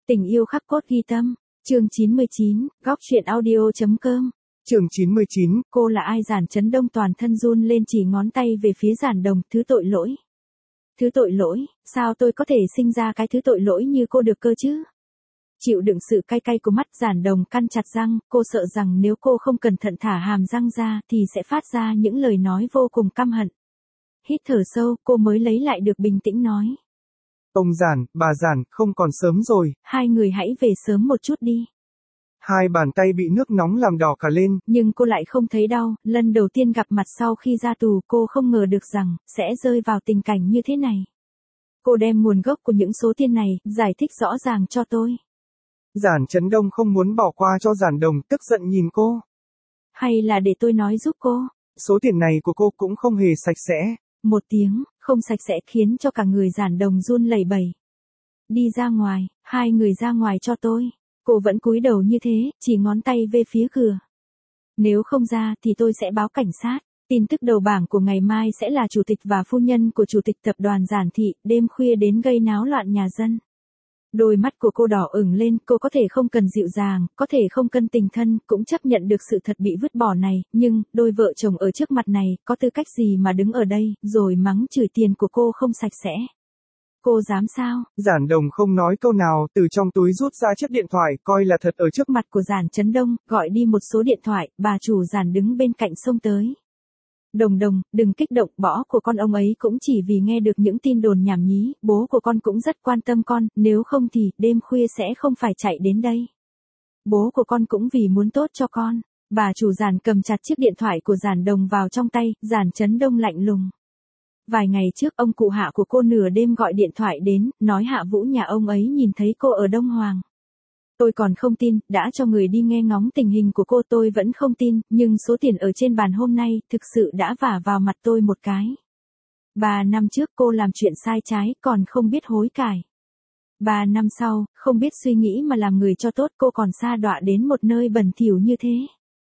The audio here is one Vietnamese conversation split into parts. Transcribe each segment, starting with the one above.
Tình yêu khắc cốt ghi tâm, chương 99, góc truyện audio.com. Chương 99, cô là ai? Giản Chấn Đông toàn thân run lên chỉ ngón tay về phía Giản Đồng, thứ tội lỗi. Thứ tội lỗi, sao tôi có thể sinh ra cái thứ tội lỗi như cô được cơ chứ? Chịu đựng sự cay cay của mắt, Giản Đồng căn chặt răng, cô sợ rằng nếu cô không cẩn thận thả hàm răng ra thì sẽ phát ra những lời nói vô cùng căm hận. Hít thở sâu, cô mới lấy lại được bình tĩnh nói. Ông Giản, bà Giản, không còn sớm rồi. Hai người hãy về sớm một chút đi. Hai bàn tay bị nước nóng làm đỏ cả lên. Nhưng cô lại không thấy đau, lần đầu tiên gặp mặt sau khi ra tù cô không ngờ được rằng sẽ rơi vào tình cảnh như thế này. Cô đem nguồn gốc của những số tiền này, giải thích rõ ràng cho tôi. Giản Chấn Đông không muốn bỏ qua cho Giản Đồng, tức giận nhìn cô. Hay là để tôi nói giúp cô? Số tiền này của cô cũng không hề sạch sẽ. Một tiếng, không sạch sẽ khiến cho cả người Giản Đồng run lẩy bẩy. Đi ra ngoài, hai người ra ngoài cho tôi. Cô vẫn cúi đầu như thế, chỉ ngón tay về phía cửa. Nếu không ra thì tôi sẽ báo cảnh sát. Tin tức đầu bảng của ngày mai sẽ là chủ tịch và phu nhân của chủ tịch tập đoàn Giản Thị đêm khuya đến gây náo loạn nhà dân. Đôi mắt của cô đỏ ửng lên, cô có thể không cần dịu dàng, có thể không cần tình thân, cũng chấp nhận được sự thật bị vứt bỏ này, nhưng, đôi vợ chồng ở trước mặt này, có tư cách gì mà đứng ở đây, rồi mắng chửi tiền của cô không sạch sẽ. Cô dám sao? Giản Đồng không nói câu nào, từ trong túi rút ra chiếc điện thoại, coi là thật ở trước mặt của Giản Chấn Đông, gọi đi một số điện thoại, bà chủ Giản đứng bên cạnh xông tới. Đồng, đừng kích động, bỏ của con ông ấy cũng chỉ vì nghe được những tin đồn nhảm nhí, bố của con cũng rất quan tâm con, nếu không thì, đêm khuya sẽ không phải chạy đến đây. Bố của con cũng vì muốn tốt cho con. Bà chủ Giản cầm chặt chiếc điện thoại của Giản Đồng vào trong tay, Giản Chấn Đông lạnh lùng. Vài ngày trước ông cụ Hạ của cô nửa đêm gọi điện thoại đến, nói Hạ Vũ nhà ông ấy nhìn thấy cô ở Đông Hoàng. Tôi còn không tin, đã cho người đi nghe ngóng tình hình của cô tôi vẫn không tin, nhưng số tiền ở trên bàn hôm nay thực sự đã vả vào mặt tôi một cái. 3 năm trước cô làm chuyện sai trái còn không biết hối cải. 3 năm sau, không biết suy nghĩ mà làm người cho tốt cô còn sa đọa đến một nơi bẩn thỉu như thế.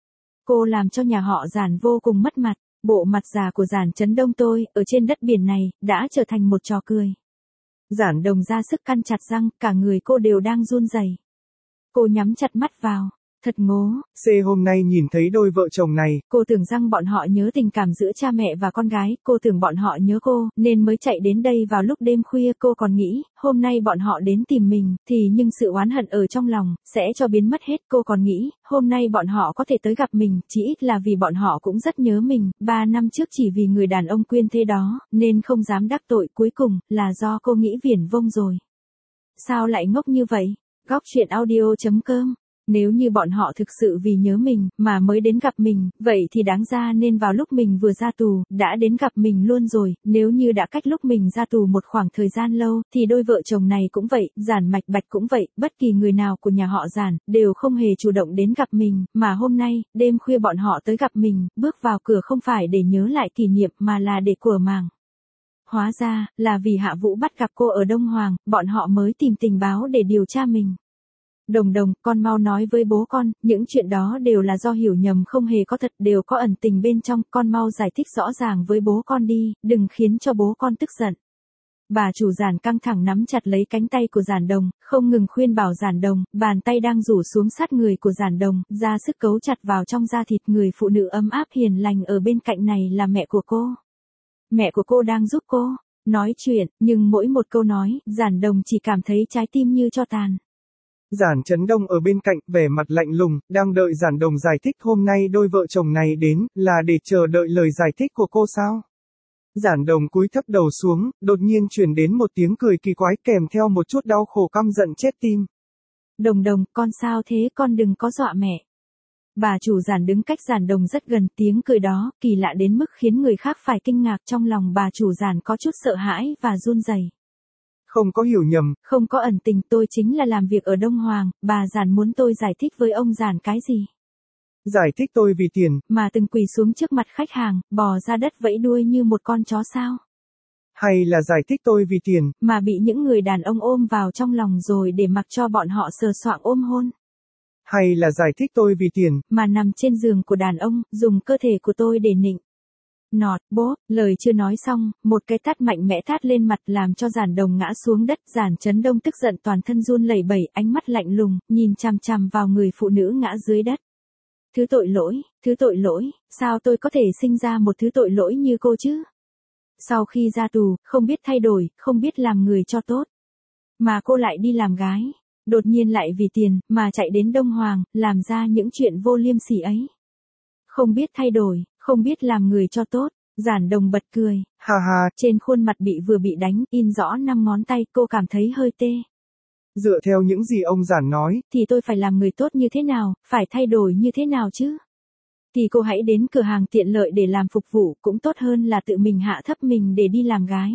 Cô làm cho nhà họ Giản vô cùng mất mặt. Bộ mặt già của Giản Chấn Đông tôi, ở trên đất biển này, đã trở thành một trò cười. Giản Đồng ra sức căn chặt răng, cả người cô đều đang run rẩy. Cô nhắm chặt mắt vào. Thật ngố. Hôm nay nhìn thấy đôi vợ chồng này. Cô tưởng rằng bọn họ nhớ tình cảm giữa cha mẹ và con gái, cô tưởng bọn họ nhớ cô, nên mới chạy đến đây vào lúc đêm khuya. Cô còn nghĩ, hôm nay bọn họ đến tìm mình, thì nhưng sự oán hận ở trong lòng, sẽ cho biến mất hết. Cô còn nghĩ, hôm nay bọn họ có thể tới gặp mình, chỉ ít là vì bọn họ cũng rất nhớ mình. 3 năm trước chỉ vì người đàn ông quyên thế đó, nên không dám đắc tội, cuối cùng, là do cô nghĩ viển vông rồi. Sao lại ngốc như vậy? Góc truyện audio.com. Nếu như bọn họ thực sự vì nhớ mình, mà mới đến gặp mình, vậy thì đáng ra nên vào lúc mình vừa ra tù, đã đến gặp mình luôn rồi, nếu như đã cách lúc mình ra tù một khoảng thời gian lâu, thì đôi vợ chồng này cũng vậy, Giản Mạch Bạch cũng vậy, bất kỳ người nào của nhà họ Giản, đều không hề chủ động đến gặp mình, mà hôm nay, đêm khuya bọn họ tới gặp mình, bước vào cửa không phải để nhớ lại kỷ niệm mà là để của màng. Hóa ra, là vì Hạ Vũ bắt gặp cô ở Đông Hoàng, bọn họ mới tìm tình báo để điều tra mình. Đồng, con mau nói với bố con, những chuyện đó đều là do hiểu nhầm không hề có thật, đều có ẩn tình bên trong, con mau giải thích rõ ràng với bố con đi, đừng khiến cho bố con tức giận. Bà chủ Giản căng thẳng nắm chặt lấy cánh tay của Giản Đồng, không ngừng khuyên bảo Giản Đồng, bàn tay đang rủ xuống sát người của Giản Đồng, ra sức cấu chặt vào trong da thịt. Người phụ nữ ấm áp hiền lành ở bên cạnh này là mẹ của cô. Mẹ của cô đang giúp cô nói chuyện, nhưng mỗi một câu nói, Giản Đồng chỉ cảm thấy trái tim như tro tàn. Giản Chấn Đông ở bên cạnh, vẻ mặt lạnh lùng, đang đợi Giản Đồng giải thích. Hôm nay đôi vợ chồng này đến, là để chờ đợi lời giải thích của cô sao? Giản Đồng cúi thấp đầu xuống, đột nhiên truyền đến một tiếng cười kỳ quái kèm theo một chút đau khổ căm giận chết tim. Đồng, con sao thế, con đừng có dọa mẹ. Bà chủ Giản đứng cách Giản Đồng rất gần, tiếng cười đó, kỳ lạ đến mức khiến người khác phải kinh ngạc. Trong lòng bà chủ Giản có chút sợ hãi và run rẩy. Không có hiểu nhầm, không có ẩn tình, tôi chính là làm việc ở Đông Hoàng, bà Giản muốn tôi giải thích với ông Giản cái gì? Giải thích tôi vì tiền, mà từng quỳ xuống trước mặt khách hàng, bò ra đất vẫy đuôi như một con chó sao? Hay là giải thích tôi vì tiền, mà bị những người đàn ông ôm vào trong lòng rồi để mặc cho bọn họ sờ soạng ôm hôn? Hay là giải thích tôi vì tiền, mà nằm trên giường của đàn ông, dùng cơ thể của tôi để nịnh? Nọt, bố, lời chưa nói xong, một cái tát mạnh mẽ tát lên mặt làm cho Giản Đồng ngã xuống đất. Giản Chấn Đông tức giận toàn thân run lẩy bẩy, ánh mắt lạnh lùng, nhìn chằm chằm vào người phụ nữ ngã dưới đất. Thứ tội lỗi, sao tôi có thể sinh ra một thứ tội lỗi như cô chứ? Sau khi ra tù, không biết thay đổi, không biết làm người cho tốt. Mà cô lại đi làm gái, đột nhiên lại vì tiền, mà chạy đến Đông Hoàng, làm ra những chuyện vô liêm sỉ ấy. Không biết thay đổi, không biết làm người cho tốt. Giản Đồng bật cười, Ha ha, trên khuôn mặt vừa bị đánh, in rõ 5 ngón tay, cô cảm thấy hơi tê. dựa theo những gì ông Giản nói, Thì tôi phải làm người tốt như thế nào, phải thay đổi như thế nào chứ? Thì cô hãy đến cửa hàng tiện lợi để làm phục vụ, cũng tốt hơn là tự mình hạ thấp mình để đi làm gái.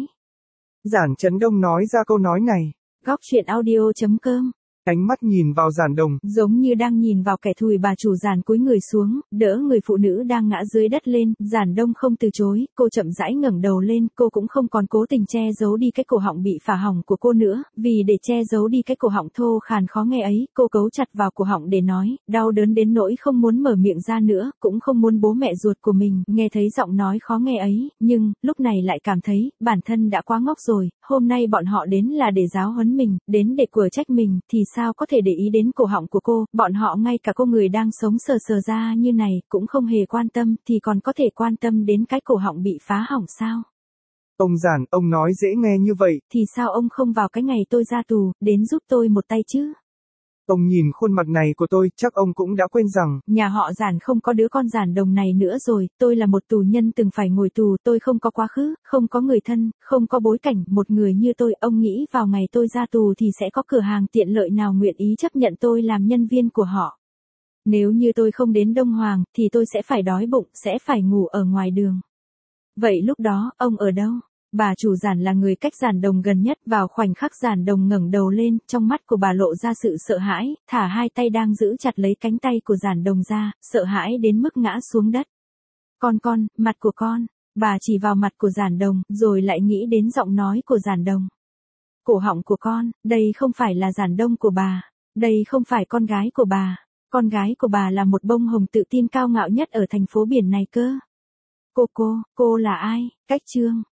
Giản Chấn Đông nói ra câu nói này. Góc truyện audio.com. Ánh mắt nhìn vào Giản Đồng, Giống như đang nhìn vào kẻ thù. Bà chủ Giản cúi người xuống, đỡ người phụ nữ đang ngã dưới đất lên. Giản Đông không từ chối, cô chậm rãi ngẩng đầu lên, cô cũng không còn cố tình che giấu đi cái cổ họng bị phá hỏng của cô nữa, vì để che giấu đi cái cổ họng thô khàn khó nghe ấy, cô cấu chặt vào cổ họng để nói, đau đớn đến nỗi không muốn mở miệng ra nữa, cũng không muốn bố mẹ ruột của mình nghe thấy giọng nói khó nghe ấy, nhưng lúc này lại cảm thấy bản thân đã quá ngốc rồi. Hôm nay bọn họ đến là để giáo huấn mình, đến để quở trách mình, thì sao có thể để ý đến cổ họng của cô? Bọn họ ngay cả cô người đang sống sờ sờ ra như này cũng không hề quan tâm, thì còn có thể quan tâm đến cái cổ họng bị phá hỏng sao? Ông Giản, ông nói dễ nghe như vậy. Thì sao ông không vào cái ngày tôi ra tù, đến giúp tôi một tay chứ? Ông nhìn khuôn mặt này của tôi, chắc ông cũng đã quên rằng, nhà họ Giản không có đứa con Giản Đồng này nữa rồi, tôi là một tù nhân từng phải ngồi tù, tôi không có quá khứ, không có người thân, không có bối cảnh, một người như tôi, ông nghĩ vào ngày tôi ra tù thì sẽ có cửa hàng tiện lợi nào nguyện ý chấp nhận tôi làm nhân viên của họ. Nếu như tôi không đến Đông Hoàng, thì tôi sẽ phải đói bụng, sẽ phải ngủ ở ngoài đường. Vậy lúc đó, ông ở đâu? Bà chủ Giản là người cách Giản Đồng gần nhất. Vào khoảnh khắc Giản Đồng ngẩng đầu lên, trong mắt của bà lộ ra sự sợ hãi, thả hai tay đang giữ chặt lấy cánh tay của Giản Đồng ra, sợ hãi đến mức ngã xuống đất. Con, mặt của con. Bà chỉ vào mặt của Giản Đồng, rồi lại nghĩ đến giọng nói của Giản Đồng. Cổ họng của con, đây không phải là Giản Đông của bà. Đây không phải con gái của bà. Con gái của bà là một bông hồng tự tin cao ngạo nhất ở thành phố biển này cơ. Cô là ai? Cách Trương.